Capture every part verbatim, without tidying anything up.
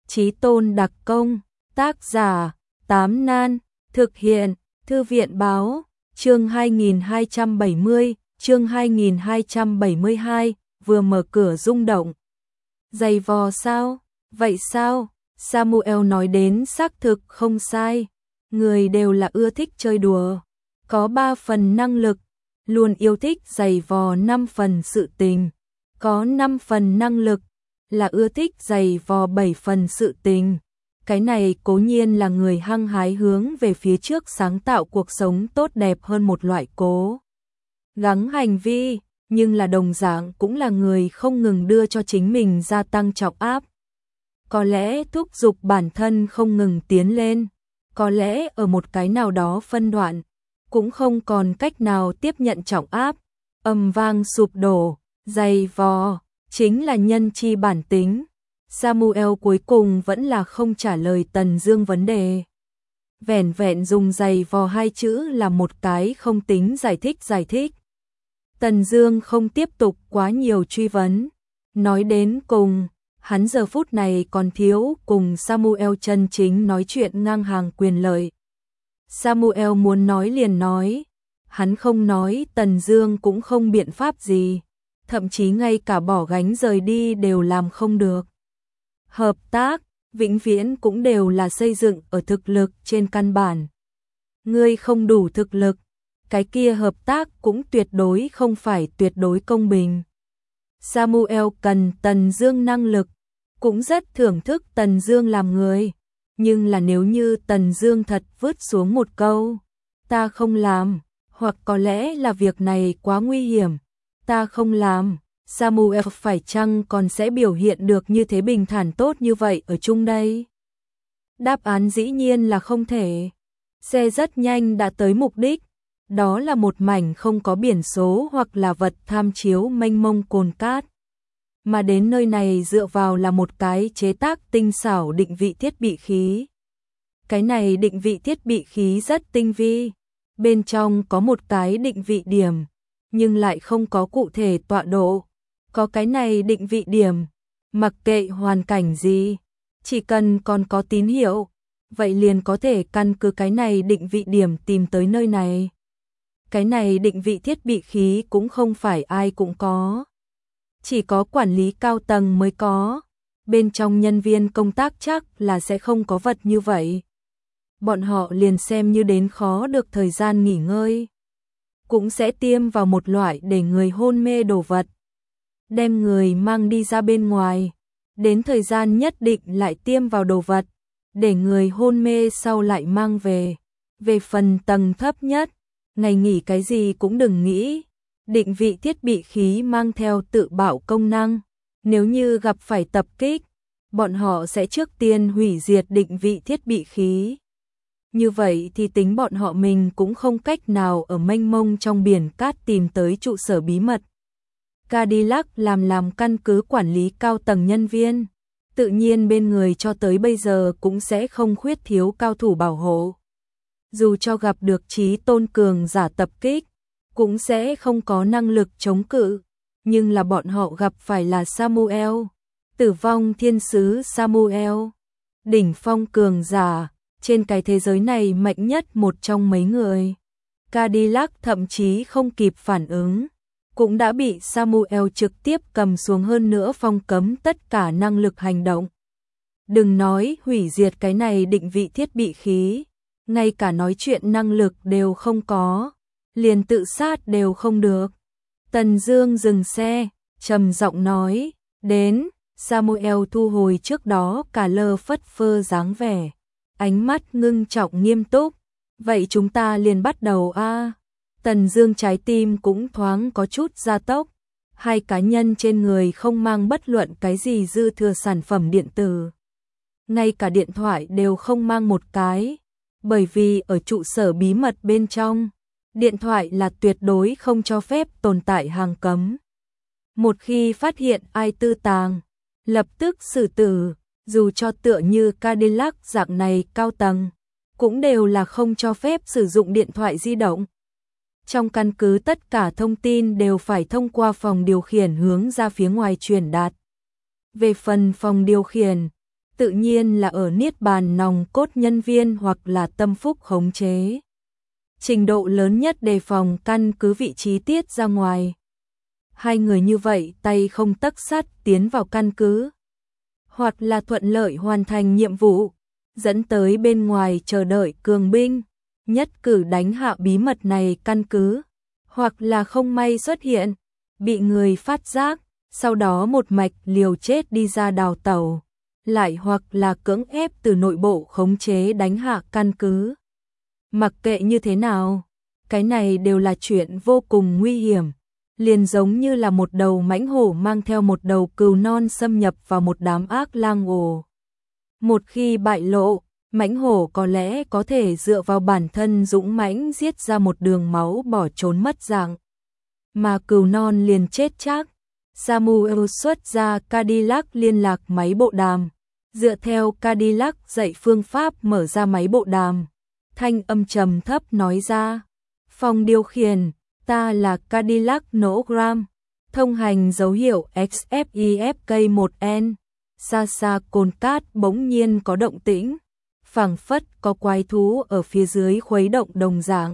Chí Tôn đặc công, tác giả, Tám Nan, thực hiện, Thư viện báo, chương hai nghìn hai trăm bảy mươi, chương hai nghìn hai trăm bảy mươi hai, vừa mở cửa rung động. Giày vò sao? Vậy sao? Samuel nói đến xác thực không sai. Người đều là ưa thích chơi đùa. Có ba phần năng lực, luôn yêu thích giày vò năm phần sự tình. Có năm phần năng lực, là ưa thích giày vò bảy phần sự tình. Cái này cố nhiên là người hăng hái hướng về phía trước sáng tạo cuộc sống tốt đẹp hơn một loại cố gắng hành vi, nhưng là đồng dạng cũng là người không ngừng đưa cho chính mình gia tăng trọng áp. Có lẽ thúc giục bản thân không ngừng tiến lên, có lẽ ở một cái nào đó phân đoạn, cũng không còn cách nào tiếp nhận trọng áp, âm vang sụp đổ, giày vò, chính là nhân chi bản tính. Samuel cuối cùng vẫn là không trả lời Tần Dương vấn đề. Vẻn vẹn dùng giày vò hai chữ là một cái không tính giải thích giải thích. Tần Dương không tiếp tục quá nhiều truy vấn. Nói đến cùng, hắn giờ phút này còn thiếu cùng Samuel chân chính nói chuyện ngang hàng quyền lợi. Samuel muốn nói liền nói, hắn không nói Tần Dương cũng không biện pháp gì, thậm chí ngay cả bỏ gánh rời đi đều làm không được. Hợp tác, vĩnh viễn cũng đều là xây dựng ở thực lực trên căn bản. Ngươi không đủ thực lực, cái kia hợp tác cũng tuyệt đối không phải tuyệt đối công bình. Samuel cần Tần Dương năng lực, cũng rất thưởng thức Tần Dương làm người, nhưng là nếu như Tần Dương thật vứt xuống một câu, ta không làm, hoặc có lẽ là việc này quá nguy hiểm, ta không làm, Samuel phải chăng còn sẽ biểu hiện được như thế bình thản tốt như vậy ở chung đây? Đáp án dĩ nhiên là không thể. Xe rất nhanh đã tới mục đích, đó là một mảnh không có biển số hoặc là vật tham chiếu mênh mông cồn cát. Mà đến nơi này dựa vào là một cái chế tác tinh xảo định vị thiết bị khí. Cái này định vị thiết bị khí rất tinh vi, bên trong có một cái định vị điểm, nhưng lại không có cụ thể tọa độ. Có cái này định vị điểm, mặc kệ hoàn cảnh gì, chỉ cần còn có tín hiệu, vậy liền có thể căn cứ cái này định vị điểm tìm tới nơi này. Cái này định vị thiết bị khí cũng không phải ai cũng có, chỉ có quản lý cao tầng mới có, bên trong nhân viên công tác chắc là sẽ không có vật như vậy. Bọn họ liền xem như đến khó được thời gian nghỉ ngơi, cũng sẽ tiêm vào một loại để người hôn mê đồ vật, đem người mang đi ra bên ngoài, đến thời gian nhất định lại tiêm vào đồ vật, để người hôn mê sau lại mang về. Về phần tầng thấp nhất, ngày nghỉ cái gì cũng đừng nghĩ, định vị thiết bị khí mang theo tự bảo công năng, nếu như gặp phải tập kích, bọn họ sẽ trước tiên hủy diệt định vị thiết bị khí. Như vậy thì tính bọn họ mình cũng không cách nào ở mênh mông trong biển cát tìm tới trụ sở bí mật. Cadillac làm làm căn cứ quản lý cao tầng nhân viên, tự nhiên bên người cho tới bây giờ cũng sẽ không khuyết thiếu cao thủ bảo hộ. Dù cho gặp được Chí Tôn cường giả tập kích, cũng sẽ không có năng lực chống cự, nhưng là bọn họ gặp phải là Samuel, tử vong thiên sứ Samuel, đỉnh phong cường giả, trên cái thế giới này mạnh nhất một trong mấy người. Cadillac thậm chí không kịp phản ứng, cũng đã bị Samuel trực tiếp cầm xuống, hơn nữa phong cấm tất cả năng lực hành động. Đừng nói hủy diệt cái này định vị thiết bị khí, ngay cả nói chuyện năng lực đều không có, liền tự sát đều không được. Tần Dương dừng xe, trầm giọng nói, đến. Samuel thu hồi trước đó cả lơ phất phơ dáng vẻ, ánh mắt ngưng trọng nghiêm túc, vậy chúng ta liền bắt đầu a. Tần Dương trái tim cũng thoáng có chút gia tốc, hai cá nhân trên người không mang bất luận cái gì dư thừa sản phẩm điện tử, ngay cả điện thoại đều không mang một cái, bởi vì ở trụ sở bí mật bên trong, điện thoại là tuyệt đối không cho phép tồn tại hàng cấm. Một khi phát hiện ai tư tàng, lập tức xử tử, dù cho tựa như Cadillac dạng này cao tầng, cũng đều là không cho phép sử dụng điện thoại di động. Trong căn cứ tất cả thông tin đều phải thông qua phòng điều khiển hướng ra phía ngoài truyền đạt. Về phần phòng điều khiển, tự nhiên là ở niết bàn nòng cốt nhân viên hoặc là tâm phúc khống chế. Trình độ lớn nhất đề phòng căn cứ vị trí tiết ra ngoài. Hai người như vậy tay không tấc sắt tiến vào căn cứ, hoặc là thuận lợi hoàn thành nhiệm vụ, dẫn tới bên ngoài chờ đợi cường binh, nhất cử đánh hạ bí mật này căn cứ, hoặc là không may xuất hiện, bị người phát giác, sau đó một mạch liều chết đi ra đào tẩu, lại hoặc là cưỡng ép từ nội bộ khống chế đánh hạ căn cứ. Mặc kệ như thế nào, cái này đều là chuyện vô cùng nguy hiểm, liền giống như là một đầu mãnh hổ mang theo một đầu cừu non xâm nhập vào một đám ác lang ổ. Một khi bại lộ, mãnh hổ có lẽ có thể dựa vào bản thân dũng mãnh giết ra một đường máu bỏ trốn mất dạng, mà cừu non liền chết chắc. Samuel xuất ra Cadillac liên lạc máy bộ đàm, dựa theo Cadillac dạy phương pháp mở ra máy bộ đàm, thanh âm trầm thấp nói ra: "Phòng điều khiển, ta là Cadillac Nogram, thông hành dấu hiệu X F I F K một N." Xa xa cồn cát bỗng nhiên có động tĩnh, phảng phất có quái thú ở phía dưới khuấy động đồng dạng.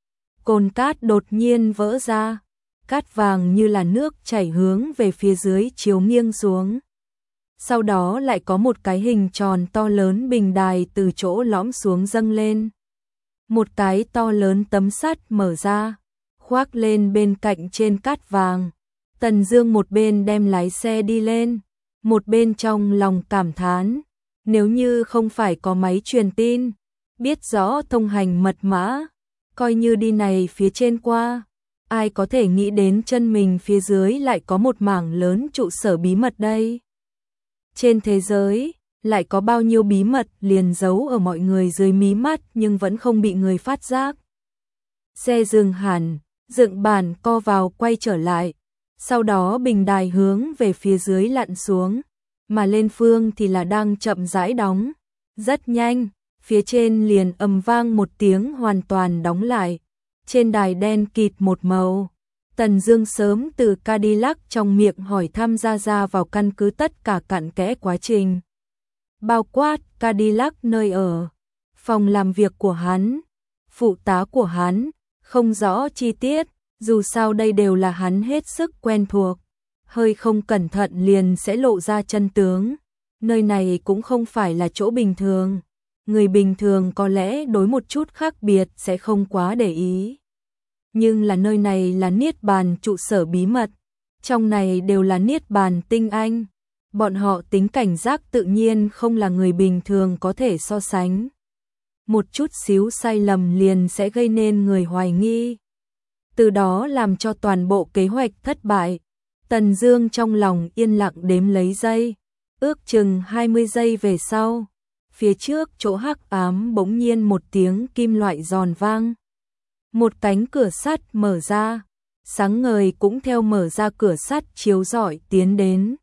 Cồn cát đột nhiên vỡ ra, cát vàng như là nước chảy hướng về phía dưới chiếu nghiêng xuống. Sau đó lại có một cái hình tròn to lớn bình đài từ chỗ lõm xuống dâng lên. Một cái to lớn tấm sắt mở ra, khoác lên bên cạnh trên cát vàng. Tần Dương một bên đem lái xe đi lên, một bên trong lòng cảm thán, nếu như không phải có máy truyền tin, biết rõ thông hành mật mã, coi như đi này phía trên qua, ai có thể nghĩ đến chân mình phía dưới lại có một mảng lớn trụ sở bí mật đây. Trên thế giới, lại có bao nhiêu bí mật liền giấu ở mọi người dưới mí mắt nhưng vẫn không bị người phát giác. Xe dừng hẳn, dựng bàn co vào quay trở lại, sau đó bình đài hướng về phía dưới lặn xuống, mà lên phương thì là đang chậm rãi đóng. Rất nhanh, phía trên liền ầm vang một tiếng hoàn toàn đóng lại, trên đài đen kịt một màu. Tần Dương sớm từ Cadillac trong miệng hỏi thăm ra ra vào căn cứ tất cả cặn kẽ quá trình, bao quát Cadillac nơi ở, phòng làm việc của hắn, phụ tá của hắn, không rõ chi tiết, dù sao đây đều là hắn hết sức quen thuộc, hơi không cẩn thận liền sẽ lộ ra chân tướng. Nơi này cũng không phải là chỗ bình thường, người bình thường có lẽ đối một chút khác biệt sẽ không quá để ý. Nhưng là nơi này là niết bàn trụ sở bí mật, trong này đều là niết bàn tinh anh, bọn họ tính cảnh giác tự nhiên không là người bình thường có thể so sánh. Một chút xíu sai lầm liền sẽ gây nên người hoài nghi, từ đó làm cho toàn bộ kế hoạch thất bại. Tần Dương trong lòng yên lặng đếm lấy giây, ước chừng hai mươi giây về sau, phía trước chỗ hắc ám bỗng nhiên một tiếng kim loại giòn vang. Một cánh cửa sắt mở ra, sáng ngời cũng theo mở ra cửa sắt chiếu rọi tiến đến.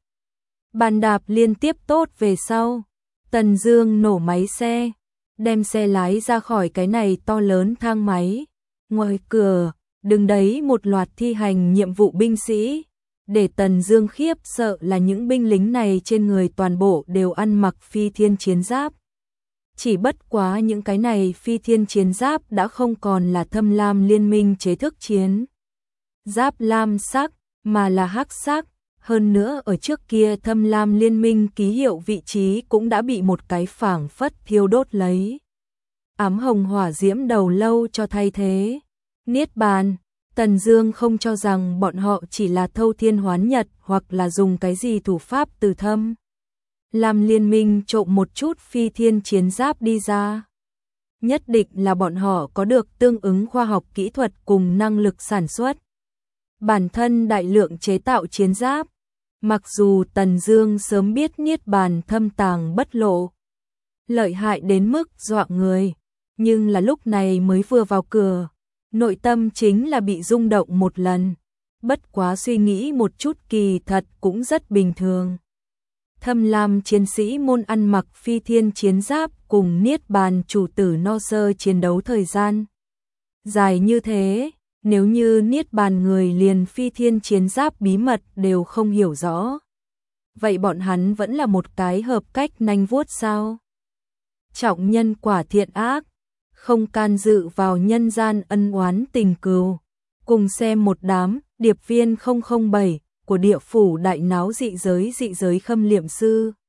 Bàn đạp liên tiếp tốt về sau, Tần Dương nổ máy xe, đem xe lái ra khỏi cái này to lớn thang máy. Ngoài cửa, đứng đấy một loạt thi hành nhiệm vụ binh sĩ. Để Tần Dương khiếp sợ là những binh lính này trên người toàn bộ đều ăn mặc phi thiên chiến giáp. Chỉ bất quá những cái này phi thiên chiến giáp đã không còn là Thâm Lam Liên minh chế thức chiến giáp lam sắc, mà là hắc sắc. Hơn nữa ở trước kia Thâm Lam Liên minh ký hiệu vị trí cũng đã bị một cái phảng phất thiêu đốt lấy ám hồng hỏa diễm đầu lâu cho thay thế. Niết bàn, Tần Dương không cho rằng bọn họ chỉ là thâu thiên hoán nhật hoặc là dùng cái gì thủ pháp từ Thâm Lam Liên minh trộm một chút phi thiên chiến giáp đi ra. Nhất định là bọn họ có được tương ứng khoa học kỹ thuật cùng năng lực sản xuất bản thân đại lượng chế tạo chiến giáp. Mặc dù Tần Dương sớm biết niết bàn thâm tàng bất lộ, lợi hại đến mức dọa người, nhưng là lúc này mới vừa vào cửa, nội tâm chính là bị rung động một lần. Bất quá suy nghĩ một chút kỳ thật cũng rất bình thường. Thâm Lam chiến sĩ môn ăn mặc phi thiên chiến giáp cùng niết bàn chủ tử no sơ chiến đấu thời gian dài như thế, nếu như niết bàn người liền phi thiên chiến giáp bí mật đều không hiểu rõ, vậy bọn hắn vẫn là một cái hợp cách nanh vuốt sao? Trọng nhân quả thiện ác, không can dự vào nhân gian ân oán tình cừu. Cùng xem một đám điệp viên không không bảy của địa phủ đại náo dị giới dị giới khâm liệm sư.